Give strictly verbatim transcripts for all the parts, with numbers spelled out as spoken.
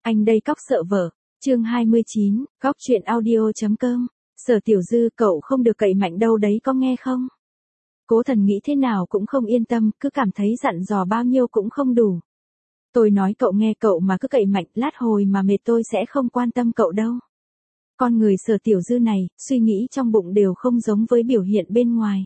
Anh đây cóc sợ vợ. Chương hai mươi chín, cóc truyện audio.com. Sở Tiểu Dư, cậu không được cậy mạnh đâu đấy, có nghe không? Cố Thần nghĩ thế nào cũng không yên tâm, cứ cảm thấy dặn dò bao nhiêu cũng không đủ. Tôi nói cậu nghe, cậu mà cứ cậy mạnh, lát hồi mà mệt tôi sẽ không quan tâm cậu đâu. Con người Sở Tiểu Dư này, suy nghĩ trong bụng đều không giống với biểu hiện bên ngoài.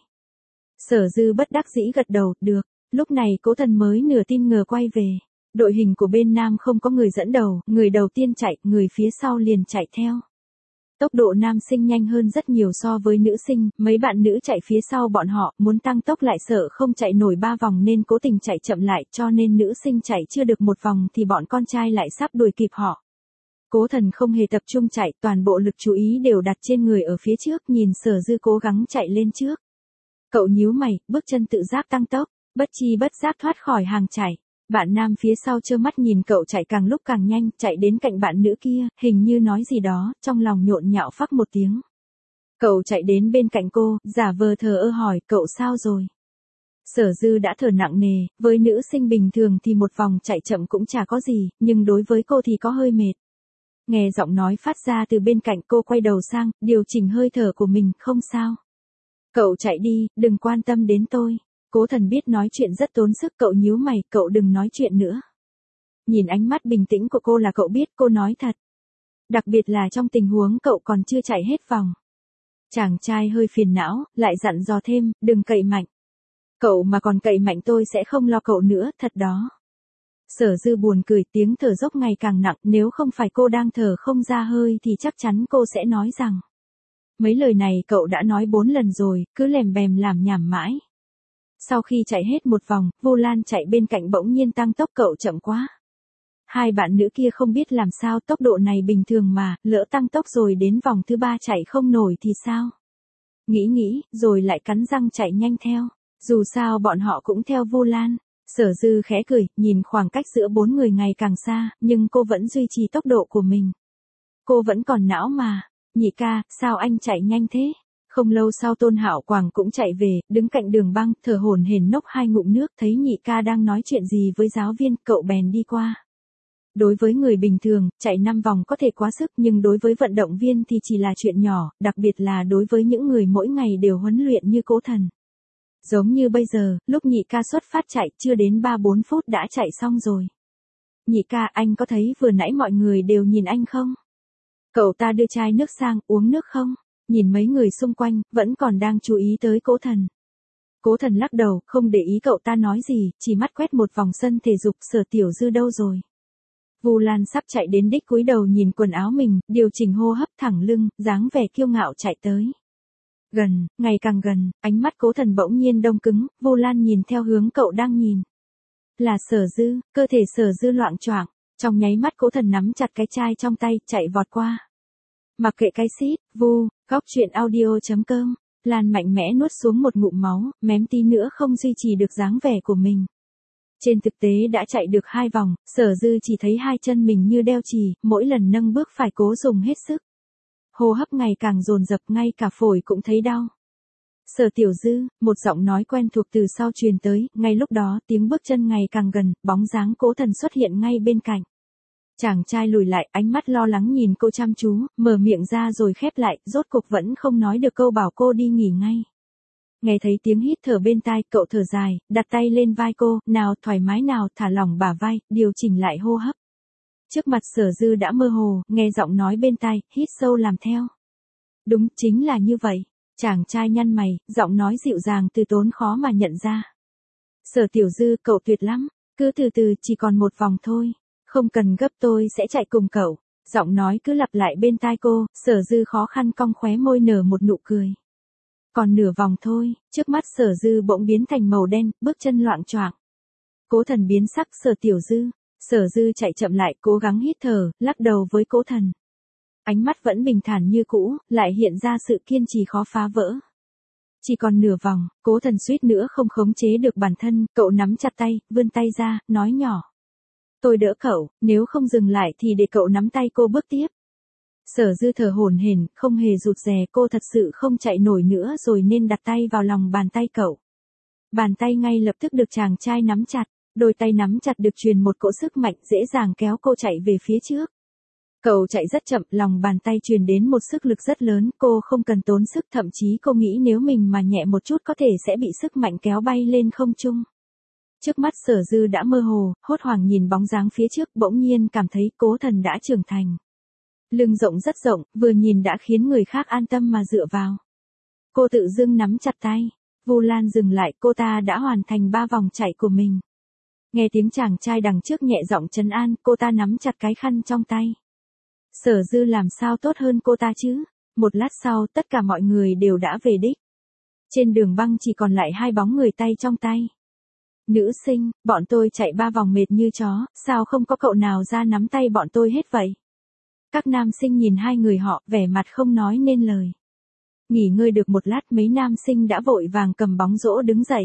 Sở Dư bất đắc dĩ gật đầu, được. Lúc này Cố Thần mới nửa tin ngờ quay về. Đội hình của bên nam không có người dẫn đầu, người đầu tiên chạy, người phía sau liền chạy theo. Tốc độ nam sinh nhanh hơn rất nhiều so với nữ sinh, mấy bạn nữ chạy phía sau bọn họ, muốn tăng tốc lại sợ không chạy nổi ba vòng nên cố tình chạy chậm lại, cho nên nữ sinh chạy chưa được một vòng thì bọn con trai lại sắp đuổi kịp họ. Cố Thần không hề tập trung chạy, toàn bộ lực chú ý đều đặt trên người ở phía trước, nhìn Sở Dư cố gắng chạy lên trước. Cậu nhíu mày, bước chân tự giác tăng tốc, bất chi bất giác thoát khỏi hàng chạy. Bạn nam phía sau trơ mắt nhìn cậu chạy càng lúc càng nhanh, chạy đến cạnh bạn nữ kia, hình như nói gì đó, trong lòng nhộn nhạo phắc một tiếng. Cậu chạy đến bên cạnh cô, giả vờ thờ ơ hỏi, cậu sao rồi? Sở Dư đã thở nặng nề, với nữ sinh bình thường thì một vòng chạy chậm cũng chả có gì, nhưng đối với cô thì có hơi mệt. Nghe giọng nói phát ra từ bên cạnh, cô quay đầu sang, điều chỉnh hơi thở của mình, không sao. Cậu chạy đi, đừng quan tâm đến tôi. Cố Thần biết nói chuyện rất tốn sức, cậu nhíu mày, cậu đừng nói chuyện nữa. Nhìn ánh mắt bình tĩnh của cô là cậu biết cô nói thật. Đặc biệt là trong tình huống cậu còn chưa chạy hết vòng. Chàng trai hơi phiền não, lại dặn dò thêm, đừng cậy mạnh. Cậu mà còn cậy mạnh tôi sẽ không lo cậu nữa, thật đó. Sở Dư buồn cười, tiếng thở dốc ngày càng nặng, nếu không phải cô đang thở không ra hơi thì chắc chắn cô sẽ nói rằng. Mấy lời này cậu đã nói bốn lần rồi, cứ lèm bèm làm nhảm mãi. Sau khi chạy hết một vòng, Vu Lan chạy bên cạnh bỗng nhiên tăng tốc, cậu chậm quá. Hai bạn nữ kia không biết làm sao, tốc độ này bình thường mà, lỡ tăng tốc rồi đến vòng thứ ba chạy không nổi thì sao? Nghĩ nghĩ, rồi lại cắn răng chạy nhanh theo. Dù sao bọn họ cũng theo Vu Lan. Sở Dư khẽ cười, nhìn khoảng cách giữa bốn người ngày càng xa, nhưng cô vẫn duy trì tốc độ của mình. Cô vẫn còn não mà. Nhị ca, sao anh chạy nhanh thế? Không lâu sau Tôn Hạo Quảng cũng chạy về, đứng cạnh đường băng, thở hổn hển nốc hai ngụm nước, thấy nhị ca đang nói chuyện gì với giáo viên, cậu bèn đi qua. Đối với người bình thường, chạy năm vòng có thể quá sức, nhưng đối với vận động viên thì chỉ là chuyện nhỏ, đặc biệt là đối với những người mỗi ngày đều huấn luyện như Cố Thần. Giống như bây giờ, lúc nhị ca xuất phát chạy, chưa đến ba bốn phút đã chạy xong rồi. Nhị ca, anh có thấy vừa nãy mọi người đều nhìn anh không? Cậu ta đưa chai nước sang, uống nước không? Nhìn mấy người xung quanh, vẫn còn đang chú ý tới Cố Thần. Cố Thần lắc đầu, không để ý cậu ta nói gì, chỉ mắt quét một vòng sân thể dục. Sở Tiểu Dư đâu rồi? Vu Lan sắp chạy đến đích, cúi đầu nhìn quần áo mình, điều chỉnh hô hấp, thẳng lưng, dáng vẻ kiêu ngạo chạy tới. Gần, ngày càng gần, ánh mắt Cố Thần bỗng nhiên đông cứng, Vu Lan nhìn theo hướng cậu đang nhìn. Là Sở Dư, cơ thể Sở Dư loạng choạng, trong nháy mắt Cố Thần nắm chặt cái chai trong tay, chạy vọt qua. Mặc kệ cái xít, Vu, cóc truyện audio.com, Lan mạnh mẽ nuốt xuống một ngụm máu, mém tí nữa không duy trì được dáng vẻ của mình. Trên thực tế đã chạy được hai vòng, Sở Dư chỉ thấy hai chân mình như đeo chì, mỗi lần nâng bước phải cố dùng hết sức. Hô hấp ngày càng dồn dập, ngay cả phổi cũng thấy đau. Sở Tiểu Dư, một giọng nói quen thuộc từ sau truyền tới, ngay lúc đó tiếng bước chân ngày càng gần, bóng dáng Cố Thần xuất hiện ngay bên cạnh. Chàng trai lùi lại, ánh mắt lo lắng nhìn cô chăm chú, mở miệng ra rồi khép lại, rốt cuộc vẫn không nói được câu bảo cô đi nghỉ ngay. Nghe thấy tiếng hít thở bên tai, cậu thở dài, đặt tay lên vai cô, nào thoải mái nào, thả lỏng bả vai, điều chỉnh lại hô hấp. Trước mặt Sở Dư đã mơ hồ, nghe giọng nói bên tai, hít sâu làm theo. Đúng, chính là như vậy. Chàng trai nhăn mày, giọng nói dịu dàng từ tốn khó mà nhận ra. Sở Tiểu Dư, cậu tuyệt lắm, cứ từ từ, chỉ còn một vòng thôi. Không cần gấp, tôi sẽ chạy cùng cậu. Giọng nói cứ lặp lại bên tai cô, Sở Dư khó khăn cong khóe môi nở một nụ cười. Còn nửa vòng thôi, trước mắt Sở Dư bỗng biến thành màu đen, bước chân loạng choạng. Cố Thần biến sắc, Sở Tiểu Dư. Sở Dư chạy chậm lại, cố gắng hít thở, lắc đầu với Cố Thần. Ánh mắt vẫn bình thản như cũ, lại hiện ra sự kiên trì khó phá vỡ. Chỉ còn nửa vòng, Cố Thần suýt nữa không khống chế được bản thân, cậu nắm chặt tay, vươn tay ra, nói nhỏ. Tôi đỡ cậu, nếu không dừng lại thì để cậu nắm tay cô bước tiếp. Sở Dư thở hổn hển, không hề rụt rè, cô thật sự không chạy nổi nữa rồi nên đặt tay vào lòng bàn tay cậu. Bàn tay ngay lập tức được chàng trai nắm chặt. Đôi tay nắm chặt được truyền một cỗ sức mạnh dễ dàng kéo cô chạy về phía trước. Cậu chạy rất chậm, lòng bàn tay truyền đến một sức lực rất lớn, cô không cần tốn sức, thậm chí cô nghĩ nếu mình mà nhẹ một chút có thể sẽ bị sức mạnh kéo bay lên không trung. Trước mắt Sở Dư đã mơ hồ, hốt hoảng nhìn bóng dáng phía trước, bỗng nhiên cảm thấy Cố Thần đã trưởng thành. Lưng rộng rất rộng, vừa nhìn đã khiến người khác an tâm mà dựa vào. Cô tự dưng nắm chặt tay. Vu Lan dừng lại, cô ta đã hoàn thành ba vòng chạy của mình. Nghe tiếng chàng trai đằng trước nhẹ giọng trấn an, cô ta nắm chặt cái khăn trong tay. Sở Dư làm sao tốt hơn cô ta chứ? Một lát sau, tất cả mọi người đều đã về đích. Trên đường băng chỉ còn lại hai bóng người tay trong tay. Nữ sinh, bọn tôi chạy ba vòng mệt như chó, sao không có cậu nào ra nắm tay bọn tôi hết vậy? Các nam sinh nhìn hai người họ, vẻ mặt không nói nên lời. Nghỉ ngơi được một lát, mấy nam sinh đã vội vàng cầm bóng rổ đứng dậy.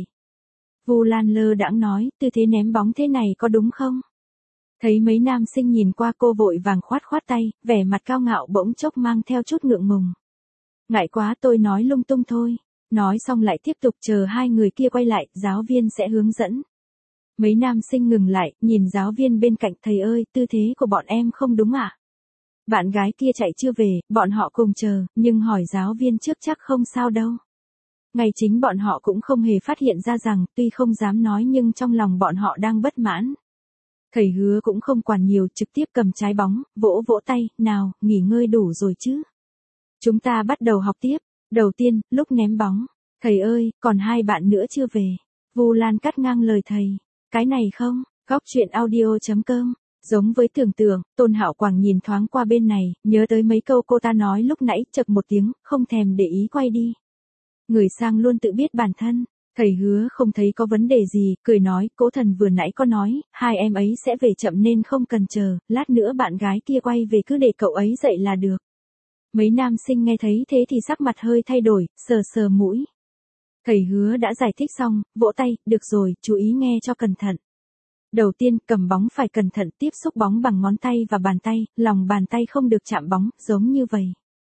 Vu Lan lơ đãng nói, tư thế ném bóng thế này có đúng không? Thấy mấy nam sinh nhìn qua, cô vội vàng khoát khoát tay, vẻ mặt cao ngạo bỗng chốc mang theo chút ngượng ngùng. Ngại quá, tôi nói lung tung thôi. Nói xong lại tiếp tục, chờ hai người kia quay lại, giáo viên sẽ hướng dẫn. Mấy nam sinh ngừng lại, nhìn giáo viên bên cạnh, thầy ơi, tư thế của bọn em không đúng ạ. À? Bạn gái kia chạy chưa về, bọn họ cùng chờ, nhưng hỏi giáo viên trước chắc không sao đâu. Ngay chính bọn họ cũng không hề phát hiện ra rằng, tuy không dám nói nhưng trong lòng bọn họ đang bất mãn. Thầy Hứa cũng không quản nhiều, trực tiếp cầm trái bóng, vỗ vỗ tay, nào, nghỉ ngơi đủ rồi chứ. Chúng ta bắt đầu học tiếp. Đầu tiên, lúc ném bóng. Thầy ơi, còn hai bạn nữa chưa về. Vu Lan cắt ngang lời thầy. Cái này không, góc chuyện audio chấm com. Giống với tưởng tượng, Tôn Hạo Quảng nhìn thoáng qua bên này, nhớ tới mấy câu cô ta nói lúc nãy, chậc một tiếng, không thèm để ý quay đi. Người sang luôn tự biết bản thân. Thầy Hứa không thấy có vấn đề gì, cười nói, Cố Thần vừa nãy có nói, hai em ấy sẽ về chậm nên không cần chờ, lát nữa bạn gái kia quay về cứ để cậu ấy dậy là được. Mấy nam sinh nghe thấy thế thì sắc mặt hơi thay đổi, sờ sờ mũi. Thầy Hứa đã giải thích xong, vỗ tay, được rồi, chú ý nghe cho cẩn thận. Đầu tiên, cầm bóng phải cẩn thận, tiếp xúc bóng bằng ngón tay và bàn tay, lòng bàn tay không được chạm bóng, giống như vậy.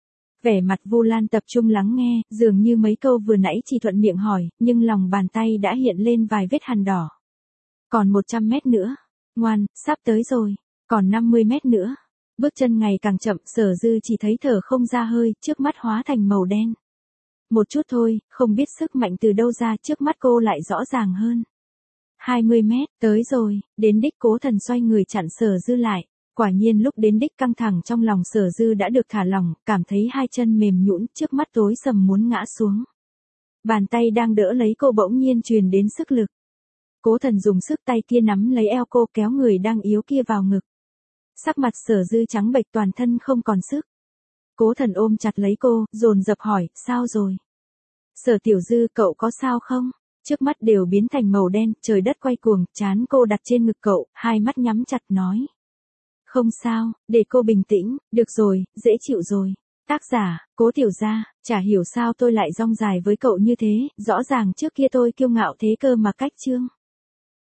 Vẻ mặt Vu Lan tập trung lắng nghe, dường như mấy câu vừa nãy chỉ thuận miệng hỏi, nhưng lòng bàn tay đã hiện lên vài vết hằn đỏ. Còn một trăm mét nữa. Ngoan, sắp tới rồi. Còn năm mươi mét nữa. Bước chân ngày càng chậm, Sở Dư chỉ thấy thở không ra hơi, trước mắt hóa thành màu đen. Một chút thôi, không biết sức mạnh từ đâu ra, trước mắt cô lại rõ ràng hơn. hai mươi mét, tới rồi, đến đích. Cố Thần xoay người chặn Sở Dư lại. Quả nhiên lúc đến đích, căng thẳng trong lòng Sở Dư đã được thả lỏng, cảm thấy hai chân mềm nhũn, trước mắt tối sầm muốn ngã xuống. Bàn tay đang đỡ lấy cô bỗng nhiên truyền đến sức lực. Cố Thần dùng sức tay kia nắm lấy eo cô, kéo người đang yếu kia vào ngực. Sắc mặt Sở Dư trắng bệch, toàn thân không còn sức. Cố Thần ôm chặt lấy cô, dồn dập hỏi, sao rồi? Sở Tiểu Dư, cậu có sao không? Trước mắt đều biến thành màu đen, trời đất quay cuồng, trán cô đặt trên ngực cậu, hai mắt nhắm chặt nói. Không sao, để cô bình tĩnh, được rồi, dễ chịu rồi. Tác giả, Cố Tiểu Gia, chả hiểu sao tôi lại rong dài với cậu như thế, rõ ràng trước kia tôi kiêu ngạo thế cơ mà cách chương.